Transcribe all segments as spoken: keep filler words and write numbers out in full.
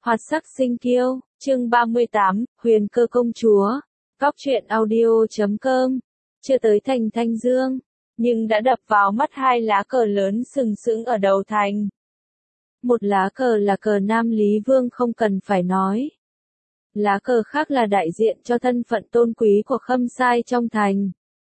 Hoạt sắc sinh kiêu, chương ba mươi tám, Huyền Cơ công chúa. Góc truyện audio chấm com. Chưa tới thành Thanh Dương, nhưng đã đập vào mắt hai lá cờ lớn sừng sững ở đầu thành. Một lá cờ là cờ Nam Lý Vương không cần phải nói. Lá cờ khác là đại diện cho thân phận tôn quý của Khâm Sai trong thành.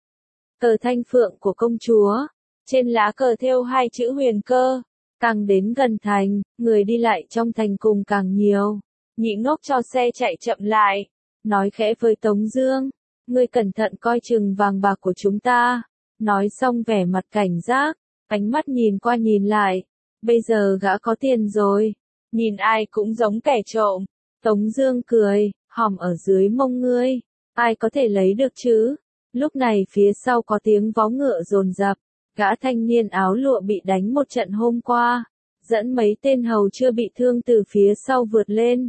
Cờ Thanh Phượng của công chúa. Trên lá cờ thêu hai chữ Huyền Cơ. Càng đến gần thành, người đi lại trong thành cùng càng nhiều. Nhị Ngốc cho xe chạy chậm lại, nói khẽ với Tống Dương, ngươi cẩn thận coi chừng vàng bạc của chúng ta. Nói xong vẻ mặt cảnh giác, ánh mắt nhìn qua nhìn lại. Bây giờ gã có tiền rồi, nhìn ai cũng giống kẻ trộm. Tống Dương cười, hòm ở dưới mông ngươi, ai có thể lấy được chứ? Lúc này phía sau có tiếng vó ngựa dồn dập. Gã thanh niên áo lụa bị đánh một trận hôm qua, dẫn mấy tên hầu chưa bị thương từ phía sau vượt lên.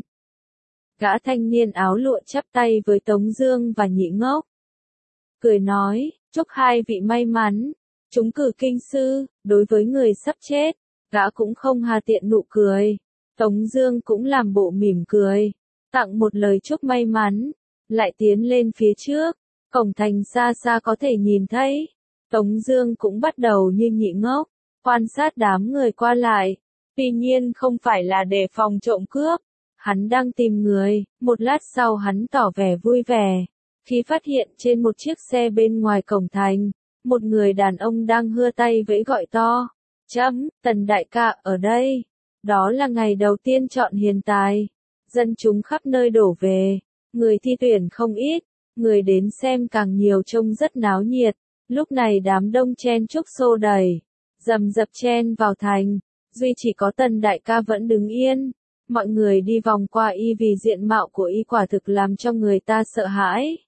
Gã thanh niên áo lụa chắp tay với Tống Dương và Nhị Ngốc, cười nói, chúc hai vị may mắn, chúng cử kinh sư. Đối với người sắp chết, gã cũng không hà tiện nụ cười. Tống Dương cũng làm bộ mỉm cười, tặng một lời chúc may mắn, lại tiến lên phía trước. Cổng thành xa xa có thể nhìn thấy. Tống Dương cũng bắt đầu như Nhị Ngốc, quan sát đám người qua lại. Tuy nhiên không phải là để phòng trộm cướp, hắn đang tìm người. Một lát sau hắn tỏ vẻ vui vẻ, khi phát hiện trên một chiếc xe bên ngoài cổng thành, một người đàn ông đang hưa tay vẫy gọi to, chấm, Tần đại ca ở đây. Đó là ngày đầu tiên chọn hiền tài, dân chúng khắp nơi đổ về, người thi tuyển không ít, người đến xem càng nhiều, trông rất náo nhiệt. Lúc này đám đông chen chúc xô đẩy, rầm rập chen vào thành, duy chỉ có Tần đại ca vẫn đứng yên. Mọi người đi vòng qua y vì diện mạo của y quả thực làm cho người ta sợ hãi.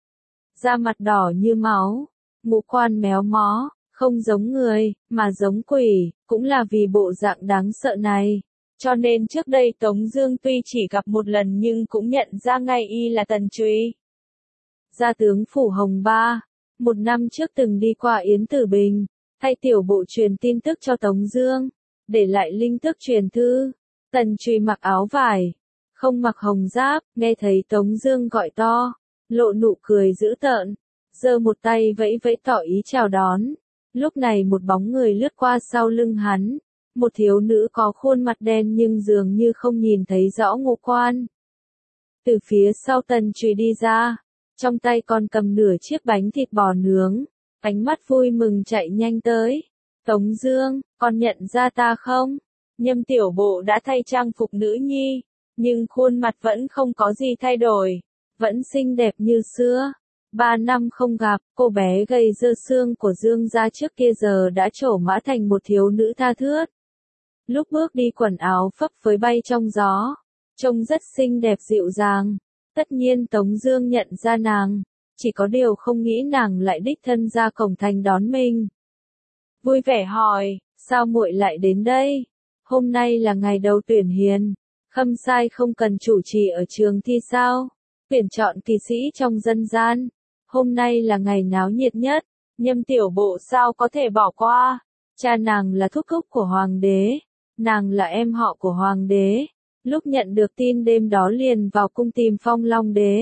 Da mặt đỏ như máu, ngũ quan méo mó, không giống người, mà giống quỷ, cũng là vì bộ dạng đáng sợ này. Cho nên trước đây Tống Dương tuy chỉ gặp một lần nhưng cũng nhận ra ngay y là Tần Trụy. Gia tướng Phủ Hồng Ba. Một năm trước từng đi qua Yến Tử Bình, thay tiểu bộ truyền tin tức cho Tống Dương, để lại linh tức truyền thư. Tần Trụy mặc áo vải, không mặc hồng giáp, nghe thấy Tống Dương gọi to, lộ nụ cười dữ tợn, giơ một tay vẫy vẫy tỏ ý chào đón. Lúc này một bóng người lướt qua sau lưng hắn, một thiếu nữ có khuôn mặt đen nhưng dường như không nhìn thấy rõ ngũ quan. Từ phía sau Tần Trụy đi ra, trong tay còn cầm nửa chiếc bánh thịt bò nướng, ánh mắt vui mừng chạy nhanh tới. Tống Dương, con nhận ra ta không? Nhâm tiểu bộ đã thay trang phục nữ nhi, nhưng khuôn mặt vẫn không có gì thay đổi, vẫn xinh đẹp như xưa. Ba năm không gặp, cô bé gầy dơ xương của Dương gia trước kia giờ đã trổ mã thành một thiếu nữ tha thướt. Lúc bước đi quần áo phấp phới bay trong gió, trông rất xinh đẹp dịu dàng. Tất nhiên Tống Dương nhận ra nàng, chỉ có điều không nghĩ nàng lại đích thân ra cổng thành đón mình. Vui vẻ hỏi, sao muội lại đến đây? Hôm nay là ngày đầu tuyển hiền, Khâm Sai không cần chủ trì ở trường thi sao? Tuyển chọn kỳ sĩ trong dân gian, hôm nay là ngày náo nhiệt nhất, Nhâm tiểu bộ sao có thể bỏ qua? Cha nàng là thúc thúc của hoàng đế, nàng là em họ của hoàng đế. Lúc nhận được tin đêm đó liền vào cung tìm Phong Long đế,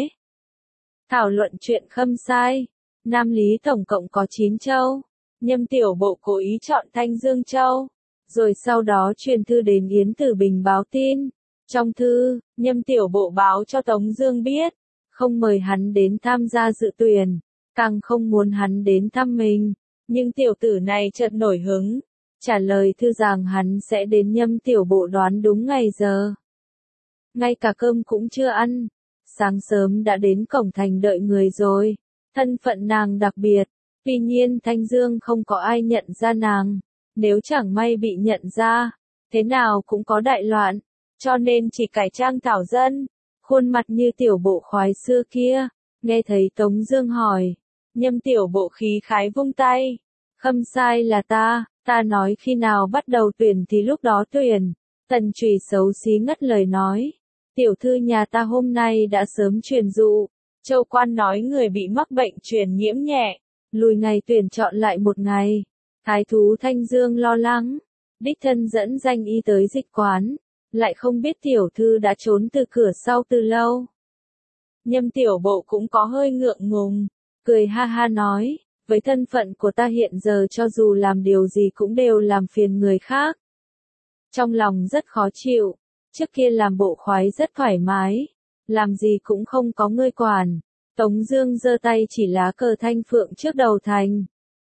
thảo luận chuyện Khâm Sai. Nam Lý tổng cộng có chín châu, Nhâm tiểu bộ cố ý chọn Thanh Dương châu, rồi sau đó truyền thư đến Yến Tử Bình báo tin. Trong thư, Nhâm tiểu bộ báo cho Tống Dương biết, không mời hắn đến tham gia dự tuyển, càng không muốn hắn đến thăm mình. Nhưng tiểu tử này chợt nổi hứng, trả lời thư rằng hắn sẽ đến. Nhâm tiểu bộ đoán đúng ngày giờ, ngay cả cơm cũng chưa ăn, sáng sớm đã đến cổng thành đợi người rồi. Thân phận nàng đặc biệt, tuy nhiên Thanh Dương không có ai nhận ra nàng. Nếu chẳng may bị nhận ra, thế nào cũng có đại loạn, cho nên chỉ cải trang thảo dân, khuôn mặt như tiểu bộ khoái xưa kia. Nghe thấy Tống Dương hỏi, Nhâm tiểu bộ khí khái vung tay, Khâm Sai là ta, ta nói khi nào bắt đầu tuyển thì lúc đó tuyển. Tần Trụy xấu xí ngắt lời nói, tiểu thư nhà ta hôm nay đã sớm truyền dụ, châu quan nói người bị mắc bệnh truyền nhiễm nhẹ, lùi ngày tuyển chọn lại một ngày. Thái thú Thanh Dương lo lắng, đích thân dẫn danh y tới dịch quán, lại không biết tiểu thư đã trốn từ cửa sau từ lâu. Nhâm tiểu bộ cũng có hơi ngượng ngùng, cười ha ha nói, với thân phận của ta hiện giờ cho dù làm điều gì cũng đều làm phiền người khác. Trong lòng rất khó chịu, trước kia làm bộ khoái rất thoải mái, làm gì cũng không có ngươi quản. Tống Dương giơ tay chỉ lá cờ thanh phượng trước đầu thành.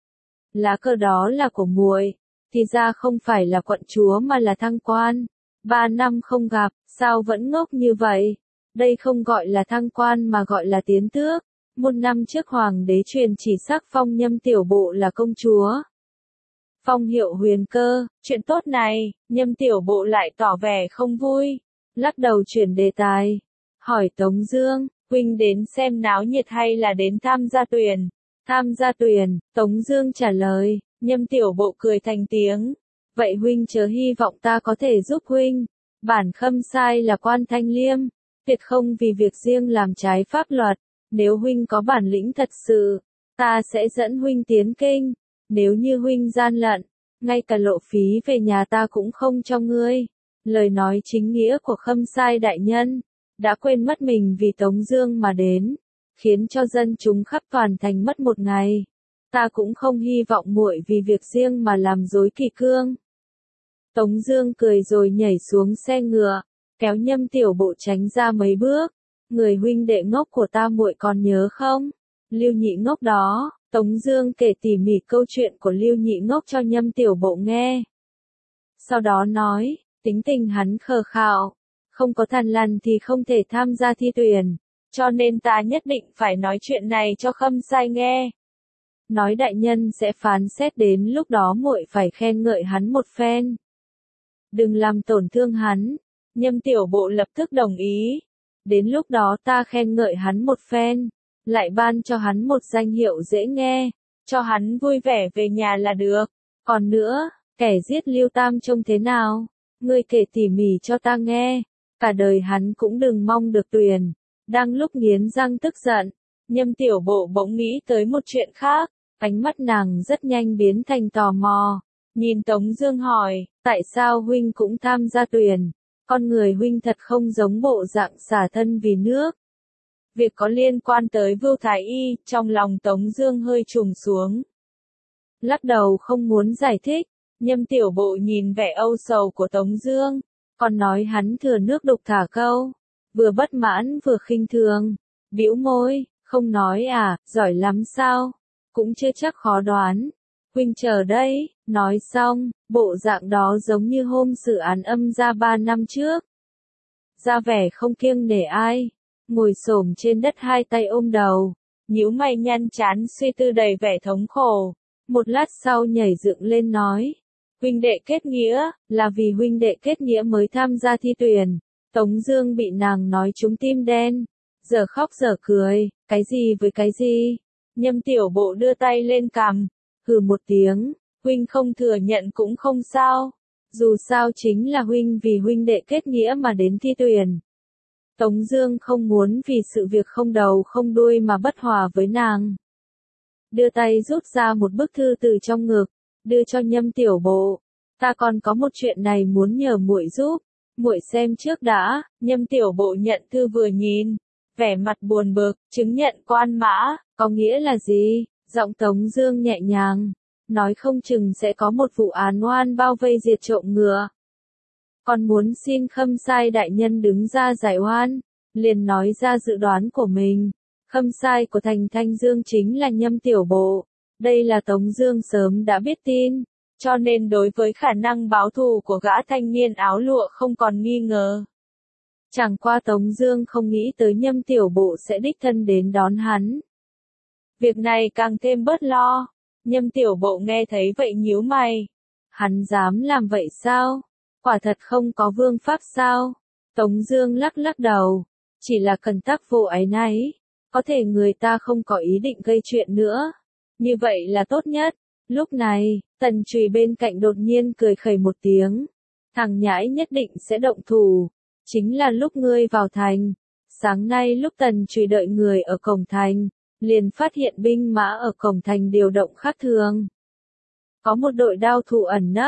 Lá cờ đó là của muội, thì ra không phải là quận chúa mà là thăng quan. Ba năm không gặp, sao vẫn ngốc như vậy? Đây không gọi là thăng quan mà gọi là tiến tước. Một năm trước hoàng đế truyền chỉ sắc phong Nhâm tiểu bộ là công chúa. Phong hiệu huyền cơ, chuyện tốt này, Nhâm tiểu bộ lại tỏ vẻ không vui, lắc đầu chuyển đề tài, hỏi Tống Dương, huynh đến xem náo nhiệt hay là đến tham gia tuyển? Tham gia tuyển, Tống Dương trả lời. Nhâm tiểu bộ cười thành tiếng, vậy huynh chớ hy vọng ta có thể giúp huynh. Bản Khâm Sai là quan thanh liêm, tuyệt không vì việc riêng làm trái pháp luật. Nếu huynh có bản lĩnh thật sự, ta sẽ dẫn huynh tiến kinh. Nếu như huynh gian lận, ngay cả lộ phí về nhà ta cũng không cho ngươi. Lời nói chính nghĩa của Khâm Sai đại nhân, đã quên mất mình vì Tống Dương mà đến, khiến cho dân chúng khắp toàn thành mất một ngày. Ta cũng không hy vọng muội vì việc riêng mà làm rối kỷ cương. Tống Dương cười rồi nhảy xuống xe ngựa, kéo Nhâm tiểu bộ tránh ra mấy bước. Người huynh đệ ngốc của ta muội còn nhớ không? Lưu Nhị Ngốc đó. Tống Dương kể tỉ mỉ câu chuyện của Lưu Nhị Ngốc cho Nhâm tiểu bộ nghe. Sau đó nói, tính tình hắn khờ khạo, không có thằn lằn thì không thể tham gia thi tuyển, cho nên ta nhất định phải nói chuyện này cho Khâm Sai nghe. Nói đại nhân sẽ phán xét, đến lúc đó muội phải khen ngợi hắn một phen. Đừng làm tổn thương hắn. Nhâm tiểu bộ lập tức đồng ý. Đến lúc đó ta khen ngợi hắn một phen, lại ban cho hắn một danh hiệu dễ nghe, cho hắn vui vẻ về nhà là được. Còn nữa, kẻ giết Lưu Tam trông thế nào? Ngươi kể tỉ mỉ cho ta nghe. Cả đời hắn cũng đừng mong được tuyển. Đang lúc nghiến răng tức giận, Nhâm tiểu bộ bỗng nghĩ tới một chuyện khác. Ánh mắt nàng rất nhanh biến thành tò mò. Nhìn Tống Dương hỏi, tại sao huynh cũng tham gia tuyển? Con người huynh thật không giống bộ dạng xả thân vì nước. Việc có liên quan tới Vưu Thái Y, trong lòng Tống Dương hơi trùng xuống. Lắc đầu không muốn giải thích. Nhâm tiểu bộ nhìn vẻ âu sầu của Tống Dương, còn nói hắn thừa nước đục thả câu, vừa bất mãn vừa khinh thường, bĩu môi, không nói à, giỏi lắm sao? Cũng chưa chắc khó đoán. Huynh chờ đây. Nói xong, bộ dạng đó giống như hôm xử án âm ra ba năm trước. Ra vẻ không kiêng nể ai, ngồi xổm trên đất hai tay ôm đầu, nhíu mày nhăn trán suy tư đầy vẻ thống khổ. Một lát sau nhảy dựng lên nói, huynh đệ kết nghĩa, là vì huynh đệ kết nghĩa mới tham gia thi tuyển. Tống Dương bị nàng nói trúng tim đen, giờ khóc giờ cười, cái gì với cái gì? Nhâm tiểu bộ đưa tay lên cằm, hừ một tiếng, huynh không thừa nhận cũng không sao. Dù sao chính là huynh vì huynh đệ kết nghĩa mà đến thi tuyển. Tống Dương không muốn vì sự việc không đầu không đuôi mà bất hòa với nàng. Đưa tay rút ra một bức thư từ trong ngực, đưa cho Nhâm tiểu bộ. Ta còn có một chuyện này muốn nhờ muội giúp, muội xem trước đã. Nhâm tiểu bộ nhận thư vừa nhìn, vẻ mặt buồn bực, chứng nhận quan mã, có nghĩa là gì? Giọng Tống Dương nhẹ nhàng, nói không chừng sẽ có một vụ án oan bao vây diệt trộm ngựa. Còn muốn xin Khâm Sai đại nhân đứng ra giải oan, liền nói ra dự đoán của mình. Khâm Sai của thành Thanh Dương chính là Nhâm tiểu bộ. Đây là Tống Dương sớm đã biết tin, cho nên đối với khả năng báo thù của gã thanh niên áo lụa không còn nghi ngờ. Chẳng qua Tống Dương không nghĩ tới Nhâm tiểu bộ sẽ đích thân đến đón hắn. Việc này càng thêm bớt lo. Nhâm tiểu bộ nghe thấy vậy nhíu mày. Hắn dám làm vậy sao? Quả thật không có vương pháp sao? Tống Dương lắc lắc đầu. Chỉ là cần tác vô áy náy. Có thể người ta không có ý định gây chuyện nữa. Như vậy là tốt nhất. Lúc này, Tần Trùy bên cạnh đột nhiên cười khẩy một tiếng. Thằng nhãi nhất định sẽ động thủ. Chính là lúc ngươi vào thành. Sáng nay lúc Tần Trùy đợi người ở cổng thành, liền phát hiện binh mã ở cổng thành điều động khác thường. Có một đội đao thủ ẩn nấp.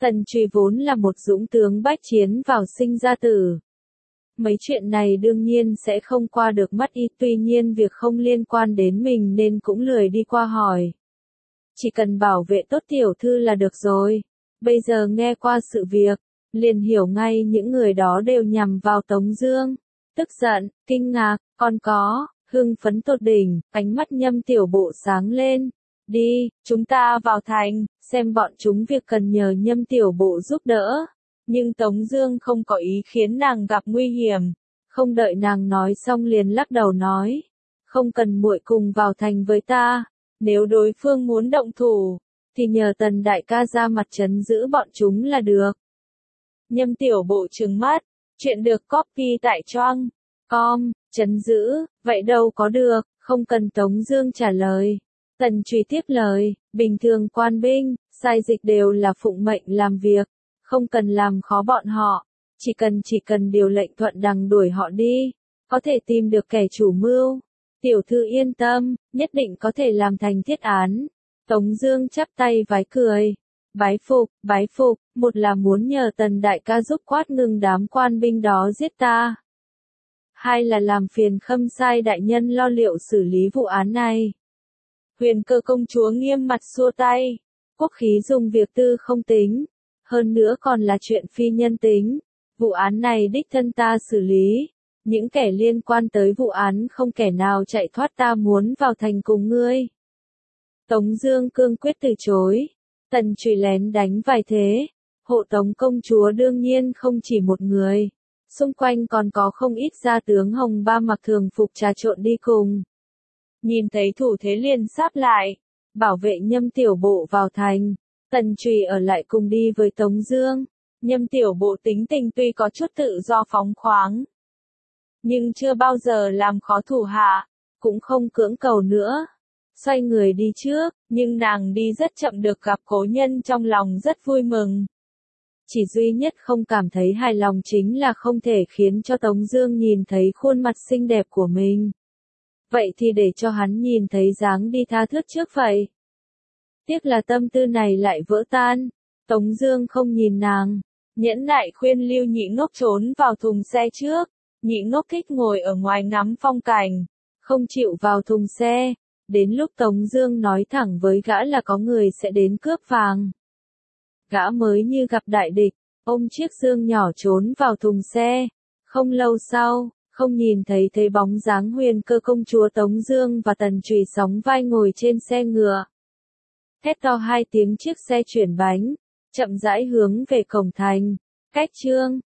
Tần Trùy vốn là một dũng tướng bách chiến vào sinh ra tử. Mấy chuyện này đương nhiên sẽ không qua được mắt y, tuy nhiên việc không liên quan đến mình nên cũng lười đi qua hỏi. Chỉ cần bảo vệ tốt tiểu thư là được rồi. Bây giờ nghe qua sự việc, liền hiểu ngay những người đó đều nhằm vào Tống Dương. Tức giận, kinh ngạc, còn có, hưng phấn tột đỉnh, ánh mắt Nhâm Tiểu Bộ sáng lên. Đi, chúng ta vào thành, xem bọn chúng việc cần nhờ Nhâm Tiểu Bộ giúp đỡ. Nhưng Tống Dương không có ý khiến nàng gặp nguy hiểm. Không đợi nàng nói xong liền lắc đầu nói. Không cần muội cùng vào thành với ta. Nếu đối phương muốn động thủ, thì nhờ Tần đại ca ra mặt trấn giữ bọn chúng là được. Nhâm Tiểu Bộ trừng mắt. Chuyện được copy tại choang com, trấn giữ, vậy đâu có được, không cần Tống Dương trả lời. Tần Trùy tiếp lời, bình thường quan binh, sai dịch đều là phụng mệnh làm việc, không cần làm khó bọn họ, chỉ cần chỉ cần điều lệnh thuận đằng đuổi họ đi, có thể tìm được kẻ chủ mưu. Tiểu thư yên tâm, nhất định có thể làm thành thiết án. Tống Dương chắp tay vái cười, bái phục, bái phục, một là muốn nhờ Tần đại ca giúp quát ngừng đám quan binh đó giết ta. Hai là làm phiền Khâm Sai đại nhân lo liệu xử lý vụ án này. Huyền Cơ công chúa nghiêm mặt xua tay, quốc khí dùng việc tư không tính, hơn nữa còn là chuyện phi nhân tính. Vụ án này đích thân ta xử lý, những kẻ liên quan tới vụ án không kẻ nào chạy thoát, ta muốn vào thành cùng ngươi. Tống Dương cương quyết từ chối. Tần Trùy lén đánh vài thế. Hộ tống công chúa đương nhiên không chỉ một người, xung quanh còn có không ít gia tướng hồng ba mặc thường phục trà trộn đi cùng. Nhìn thấy thủ thế liền sáp lại, bảo vệ Nhâm Tiểu Bộ vào thành. Tần Trùy ở lại cùng đi với Tống Dương. Nhâm Tiểu Bộ tính tình tuy có chút tự do phóng khoáng, nhưng chưa bao giờ làm khó thủ hạ, cũng không cưỡng cầu nữa. Xoay người đi trước, nhưng nàng đi rất chậm, được gặp cố nhân trong lòng rất vui mừng. Chỉ duy nhất không cảm thấy hài lòng chính là không thể khiến cho Tống Dương nhìn thấy khuôn mặt xinh đẹp của mình. Vậy thì để cho hắn nhìn thấy dáng đi tha thướt trước vậy. Tiếc là tâm tư này lại vỡ tan. Tống Dương không nhìn nàng, nhẫn nại khuyên Lưu Nhị Ngốc trốn vào thùng xe trước. Nhị Ngốc thích ngồi ở ngoài ngắm phong cảnh, không chịu vào thùng xe. Đến lúc Tống Dương nói thẳng với gã là có người sẽ đến cướp vàng, gã mới như gặp đại địch, ôm chiếc dương nhỏ trốn vào thùng xe. Không lâu sau, không nhìn thấy thấy bóng dáng Huyền Cơ công chúa, Tống Dương và Tần Trùy sóng vai ngồi trên xe ngựa. Hét to hai tiếng, chiếc xe chuyển bánh, chậm rãi hướng về cổng thành. Cách chương